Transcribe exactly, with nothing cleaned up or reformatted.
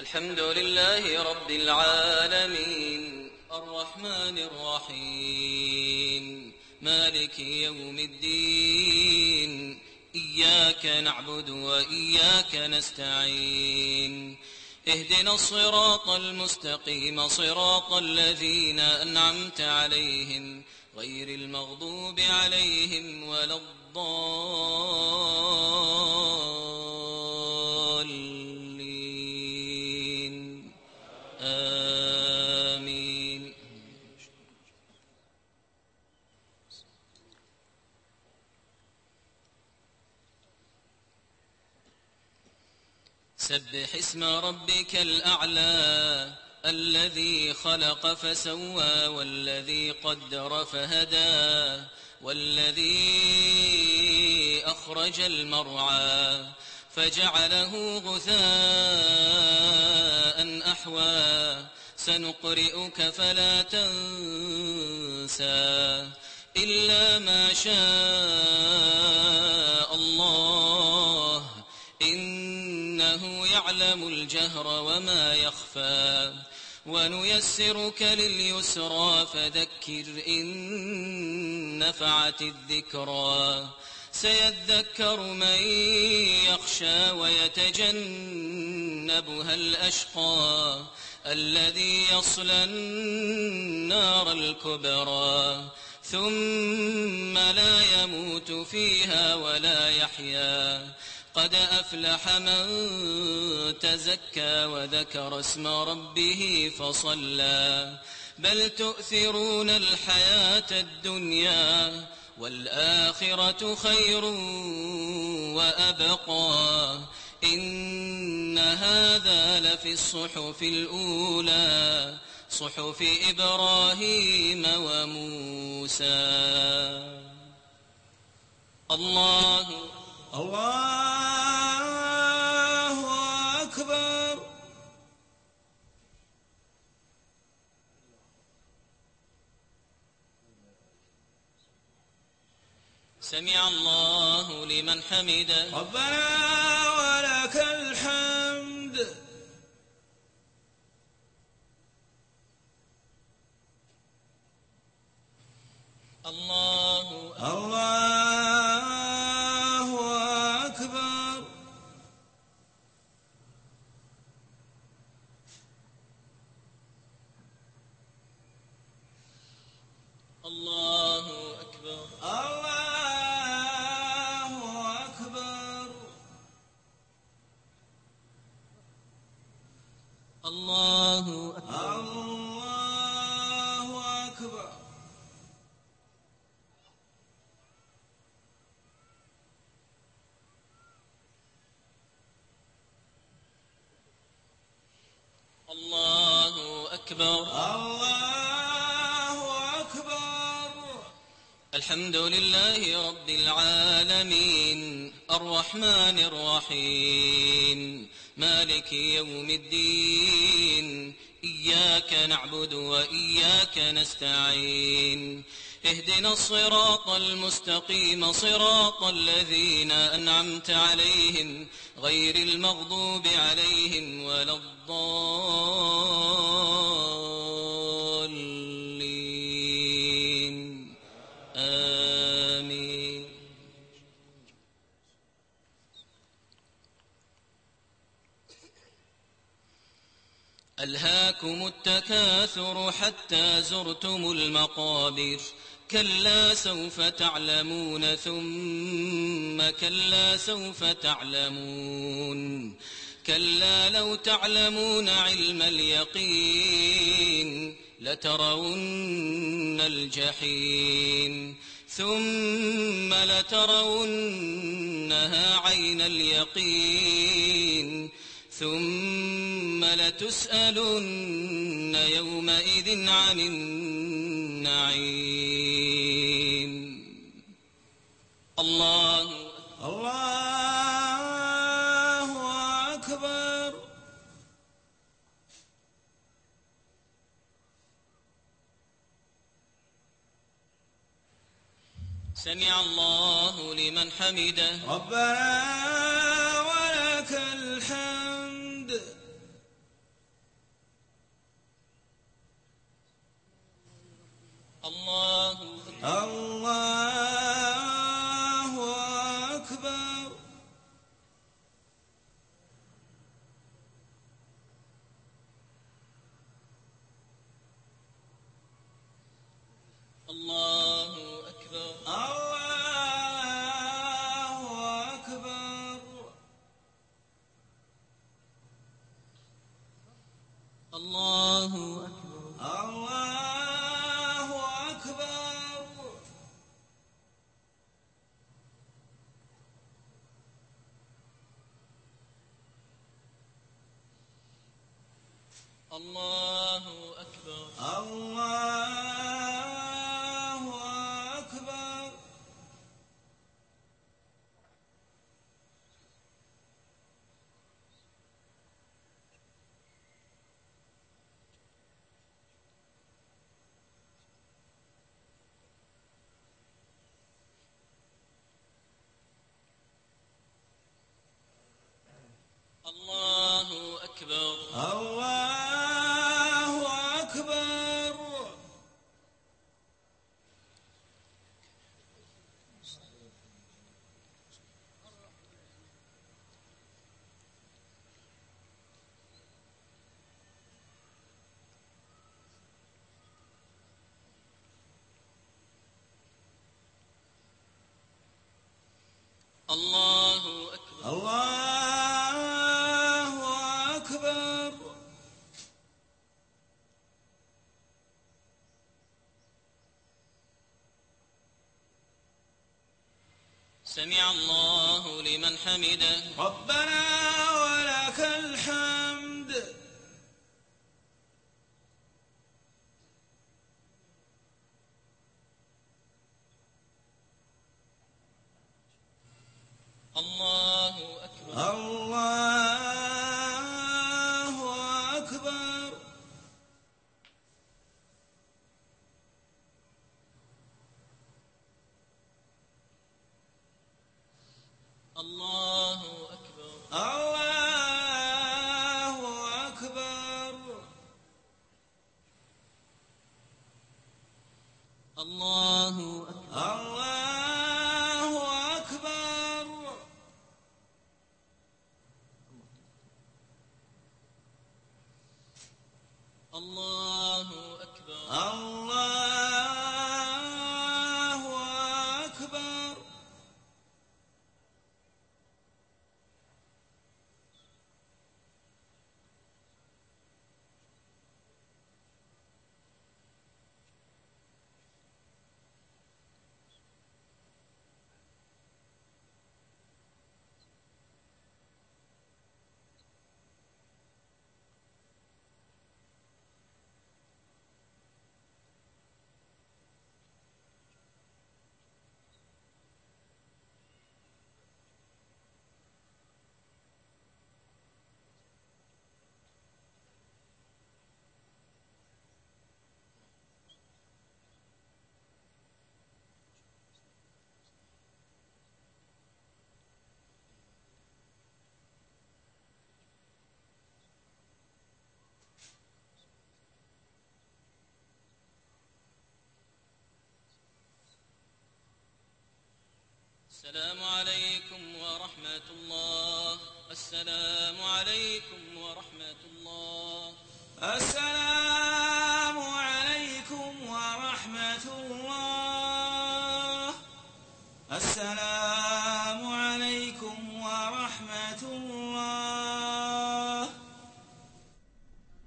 الحمد لله رب العالمين الرحمن الرحيم مالك يوم الدين إياك نعبد وإياك نستعين اهدنا الصراط المستقيم صراط الذين أنعمت عليهم غير المغضوب عليهم ولا الضالين آمين. سبح اسم ربك الأعلى الذي خلق فسوى والذي قدر فهدى والذي أخرج المرعى فجعله غثاء أحوى سنقرئك فلا تنسى إلا ما شاء الله إنه يعلم الجهر وما يخفى ونيسرك لليسرى فذكر إن نفعت الذكرى سيذكر من يخشى ويتجنبها الأشقى الذي يصلى النار الكبرى ثم لا يموت فيها ولا يحيا قد أفلح من تزكى وذكر اسم ربه فصلى بل تؤثرون الحياة الدنيا والآخرة خير وأبقى إن هذا لفي الصحف الأولى صحف إبراهيم وموسى. الله الله أكبر. سمع الله لمن حمده ربنا ولك الحمد. الله الله أكبر. الله أكبر. الله أكبر. الله أكبر. الله أكبر. الله أكبر. الله أكبر. الحمد لله رب العالمين الرحمن الرحيم مالك يوم الدين إياك نعبد وإياك نستعين اهدنا الصراط المستقيم صراط الذين أنعمت عليهم غير المغضوب عليهم ولا الضالين آمين. ألهاكم التكاثر حتى زرتم المقابر كلا سوف تعلمون ثم كلا سوف تعلمون كلا لو تعلمون علم اليقين لترون الجحيم ثم لترونها عين اليقين ثم لتسألن يومئذ عن النعيم. الله الله أكبر. سمع الله لمن حمده ربنا ولك الحمد. الله الله أكبر. الله أكبر. الله أكبر. الله أكبر. الله أكبر. الله أكبر. الله أكبر. الله أكبر. الله أكبر. الله أكبر. الله أكبر. سمع الله لمن حمده. ربنا ولك الحمد. الله أكبر. الله أكبر. الله أكبر. الله أكبر. الله أكبر. الله أكبر. الله أكبر. الله أكبر. السلام عليكم ورحمة الله. السلام عليكم ورحمة الله. السلام عليكم ورحمة الله. السلام